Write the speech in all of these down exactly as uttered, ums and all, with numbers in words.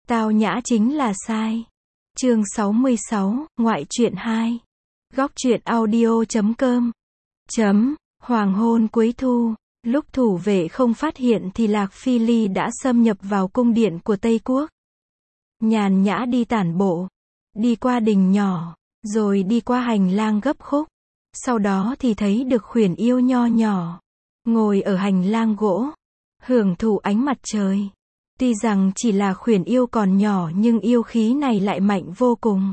Tao nhã chính là sai. Chương sáu mươi sáu, ngoại truyện hai. Góc truyện audio chấm com. Chấm, hoàng hôn cuối thu, lúc thủ vệ không phát hiện thì Lạc Phi Ly đã xâm nhập vào cung điện của Tây Quốc. Nhàn nhã đi tản bộ, đi qua đình nhỏ, rồi đi qua hành lang gấp khúc. Sau đó thì thấy được khuyển yêu nho nhỏ, ngồi ở hành lang gỗ, hưởng thụ ánh mặt trời. Tuy rằng chỉ là khuyển yêu còn nhỏ nhưng yêu khí này lại mạnh vô cùng.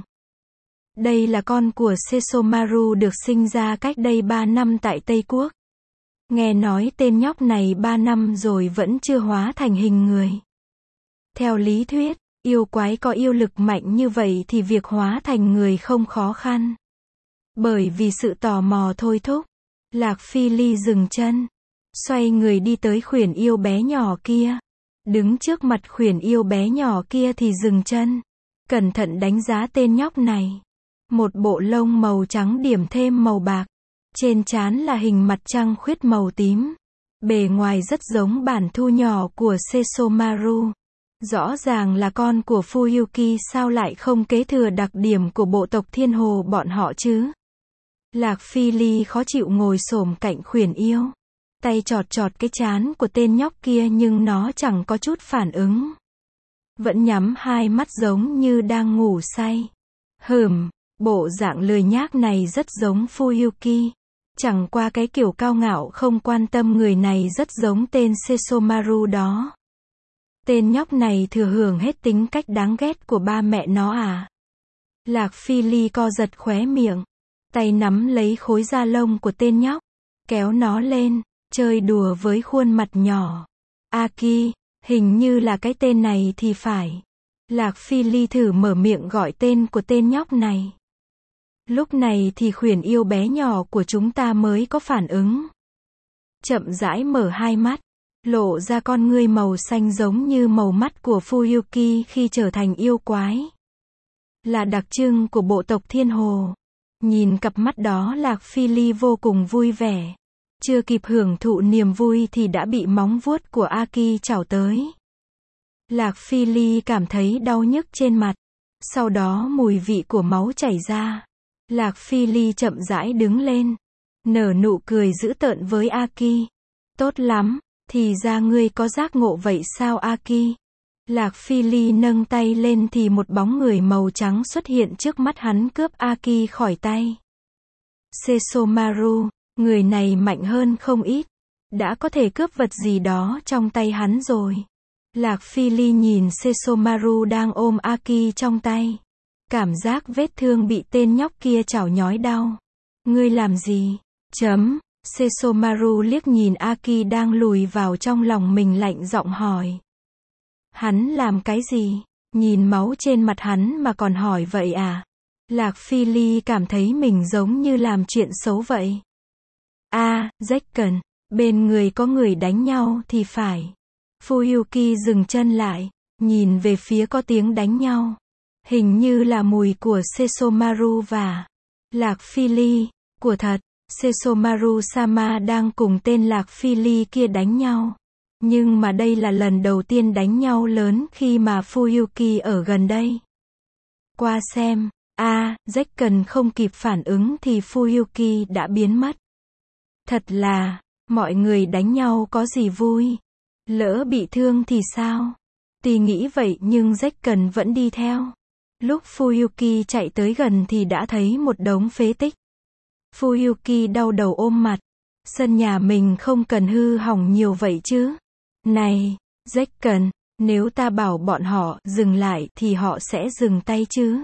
Đây là con của Sesomaru được sinh ra cách đây ba năm tại Tây Quốc. Nghe nói tên nhóc này ba năm rồi vẫn chưa hóa thành hình người. Theo lý thuyết, yêu quái có yêu lực mạnh như vậy thì việc hóa thành người không khó khăn. Bởi vì sự tò mò thôi thúc, Lạc Phi Ly dừng chân, xoay người đi tới khuyển yêu bé nhỏ kia. Đứng trước mặt khuyển yêu bé nhỏ kia thì dừng chân, cẩn thận đánh giá tên nhóc này. Một bộ lông màu trắng điểm thêm màu bạc, trên trán là hình mặt trăng khuyết màu tím. Bề ngoài rất giống bản thu nhỏ của Sesomaru. Rõ ràng là con của Fuyuki, sao lại không kế thừa đặc điểm của bộ tộc Thiên Hồ bọn họ chứ? Lạc Phi Ly khó chịu ngồi xổm cạnh khuyển yêu, tay chọt chọt cái trán của tên nhóc kia nhưng nó chẳng có chút phản ứng. Vẫn nhắm hai mắt giống như đang ngủ say. Hừm, bộ dạng lười nhác này rất giống Fuyuki. Chẳng qua cái kiểu cao ngạo không quan tâm người này rất giống tên Sesomaru đó. Tên nhóc này thừa hưởng hết tính cách đáng ghét của ba mẹ nó à? Lạc Phi Ly co giật khóe miệng, tay nắm lấy khối da lông của tên nhóc, kéo nó lên, chơi đùa với khuôn mặt nhỏ. Aki, hình như là cái tên này thì phải. Lạc Phi Ly thử mở miệng gọi tên của tên nhóc này. Lúc này thì khuyển yêu bé nhỏ của chúng ta mới có phản ứng. Chậm rãi mở hai mắt, lộ ra con ngươi màu xanh giống như màu mắt của Fuyuki khi trở thành yêu quái. Là đặc trưng của bộ tộc Thiên Hồ. Nhìn cặp mắt đó Lạc Phi Ly vô cùng vui vẻ. Chưa kịp hưởng thụ niềm vui thì đã bị móng vuốt của Aki chảo tới. Lạc Phi Ly cảm thấy đau nhức trên mặt. Sau đó mùi vị của máu chảy ra. Lạc Phi Ly chậm rãi đứng lên, nở nụ cười dữ tợn với Aki. Tốt lắm, thì ra ngươi có giác ngộ vậy sao Aki? Lạc Phi Ly nâng tay lên thì một bóng người màu trắng xuất hiện trước mắt hắn cướp Aki khỏi tay. Sesomaru, người này mạnh hơn không ít. Đã có thể cướp vật gì đó trong tay hắn rồi. Lạc Phi Ly nhìn Sesomaru đang ôm Aki trong tay. Cảm giác vết thương bị tên nhóc kia chảo nhói đau. Ngươi làm gì? Chấm. Sesomaru liếc nhìn Aki đang lùi vào trong lòng mình lạnh giọng hỏi. Hắn làm cái gì? Nhìn máu trên mặt hắn mà còn hỏi vậy à? Lạc Phi Ly cảm thấy mình giống như làm chuyện xấu vậy. A, Zekken, bên người có người đánh nhau thì phải. Fuyuki dừng chân lại, nhìn về phía có tiếng đánh nhau. Hình như là mùi của Sesomaru và Lạc Phi Ly. Của thật, Sesomaru Sama đang cùng tên Lạc Phi Ly kia đánh nhau. Nhưng mà đây là lần đầu tiên đánh nhau lớn khi mà Fuyuki ở gần đây. Qua xem. A, à, Zekken không kịp phản ứng thì Fuyuki đã biến mất. Thật là, mọi người đánh nhau có gì vui. Lỡ bị thương thì sao? Tuy nghĩ vậy nhưng Zekken vẫn đi theo. Lúc Fuyuki chạy tới gần thì đã thấy một đống phế tích. Fuyuki đau đầu ôm mặt. Sân nhà mình không cần hư hỏng nhiều vậy chứ. Này, Zekken, nếu ta bảo bọn họ dừng lại thì họ sẽ dừng tay chứ?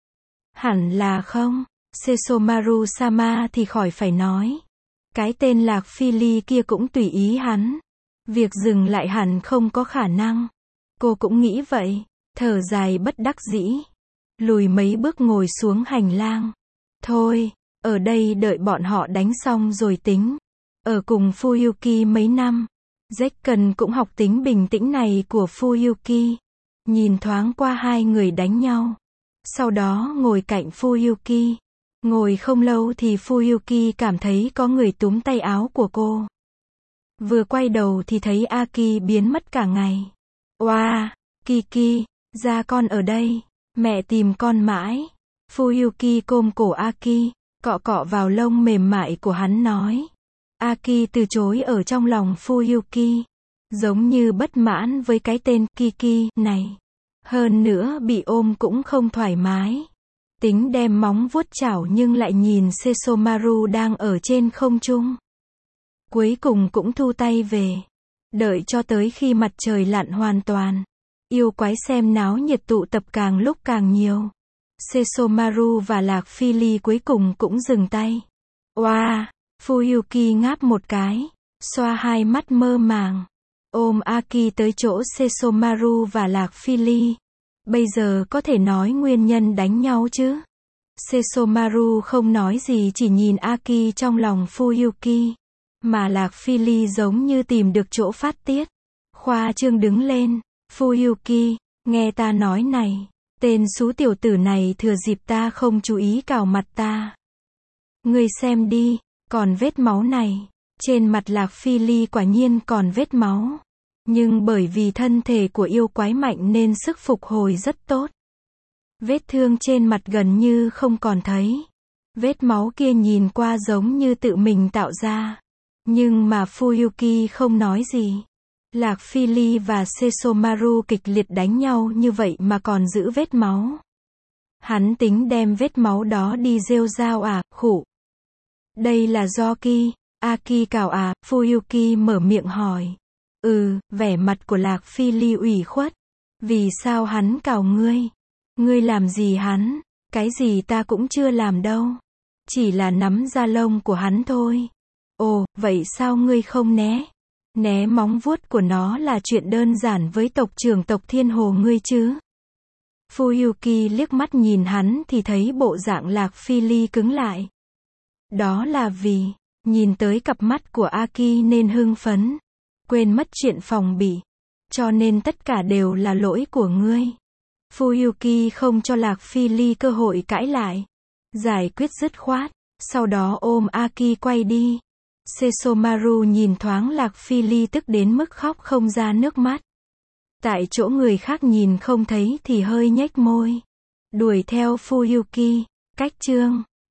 Hẳn là không. Sesomaru Sama thì khỏi phải nói. Cái tên Lạc Phi Ly kia cũng tùy ý hắn. Việc dừng lại hẳn không có khả năng. Cô cũng nghĩ vậy. Thở dài bất đắc dĩ. Lùi mấy bước ngồi xuống hành lang. Thôi, ở đây đợi bọn họ đánh xong rồi tính. Ở cùng Fuyuki mấy năm, Zekken cũng học tính bình tĩnh này của Fuyuki. Nhìn thoáng qua hai người đánh nhau. Sau đó ngồi cạnh Fuyuki. Ngồi không lâu thì Fuyuki cảm thấy có người túm tay áo của cô. Vừa quay đầu thì thấy Aki biến mất cả ngày. Oa, Kiki, Ra con ở đây. Mẹ tìm con mãi. Fuyuki ôm cổ Aki, cọ cọ vào lông mềm mại của hắn nói. Aki từ chối ở trong lòng Fuyuki. Giống như bất mãn với cái tên Kiki này. Hơn nữa bị ôm cũng không thoải mái. Tính đem móng vuốt chảo nhưng lại nhìn Sesomaru đang ở trên không trung. Cuối cùng cũng thu tay về. Đợi cho tới khi mặt trời lặn hoàn toàn. Yêu quái xem náo nhiệt tụ tập càng lúc càng nhiều. Sesomaru và Lạc Phi Ly cuối cùng cũng dừng tay. Oa! Wow, Fuyuki ngáp một cái. Xoa hai mắt mơ màng. Ôm Aki tới chỗ Sesomaru và Lạc Phi Ly. Bây giờ có thể nói nguyên nhân đánh nhau chứ? Sesomaru không nói gì chỉ nhìn Aki trong lòng Fuyuki. Mà Lạc Phi Ly giống như tìm được chỗ phát tiết. Khoa trương đứng lên. Fuyuki, nghe ta nói này. Tên xú tiểu tử này thừa dịp ta không chú ý cào mặt ta. Ngươi xem đi, còn vết máu này. Trên mặt Lạc Phi Ly quả nhiên còn vết máu. Nhưng bởi vì thân thể của yêu quái mạnh nên sức phục hồi rất tốt. Vết thương trên mặt gần như không còn thấy. Vết máu kia nhìn qua giống như tự mình tạo ra. Nhưng mà Fuyuki không nói gì. Lạc Phi Ly và Sesomaru kịch liệt đánh nhau như vậy mà còn giữ vết máu. Hắn tính đem vết máu đó đi rêu rao à, khụ. Đây là do Ki, Aki cào à, Fuyuki mở miệng hỏi. Ừ, vẻ mặt của Lạc Phi Ly ủy khuất. Vì sao hắn cào ngươi? Ngươi làm gì hắn? Cái gì ta cũng chưa làm đâu. Chỉ là nắm da lông của hắn thôi. Ồ, vậy sao ngươi không né? Né móng vuốt của nó là chuyện đơn giản với tộc trưởng tộc Thiên Hồ ngươi chứ. Fuyuki liếc mắt nhìn hắn thì thấy bộ dạng Lạc Phi Ly cứng lại. Đó là vì, nhìn tới cặp mắt của Aki nên hưng phấn. Quên mất chuyện phòng bị. Cho nên tất cả đều là lỗi của ngươi. Fuyuki không cho Lạc Phi Ly cơ hội cãi lại. Giải quyết dứt khoát. Sau đó ôm Aki quay đi. Sesomaru nhìn thoáng Lạc Phi Ly tức đến mức khóc không ra nước mắt. Tại chỗ người khác nhìn không thấy thì hơi nhếch môi. Đuổi theo Fuyuki. Cách chương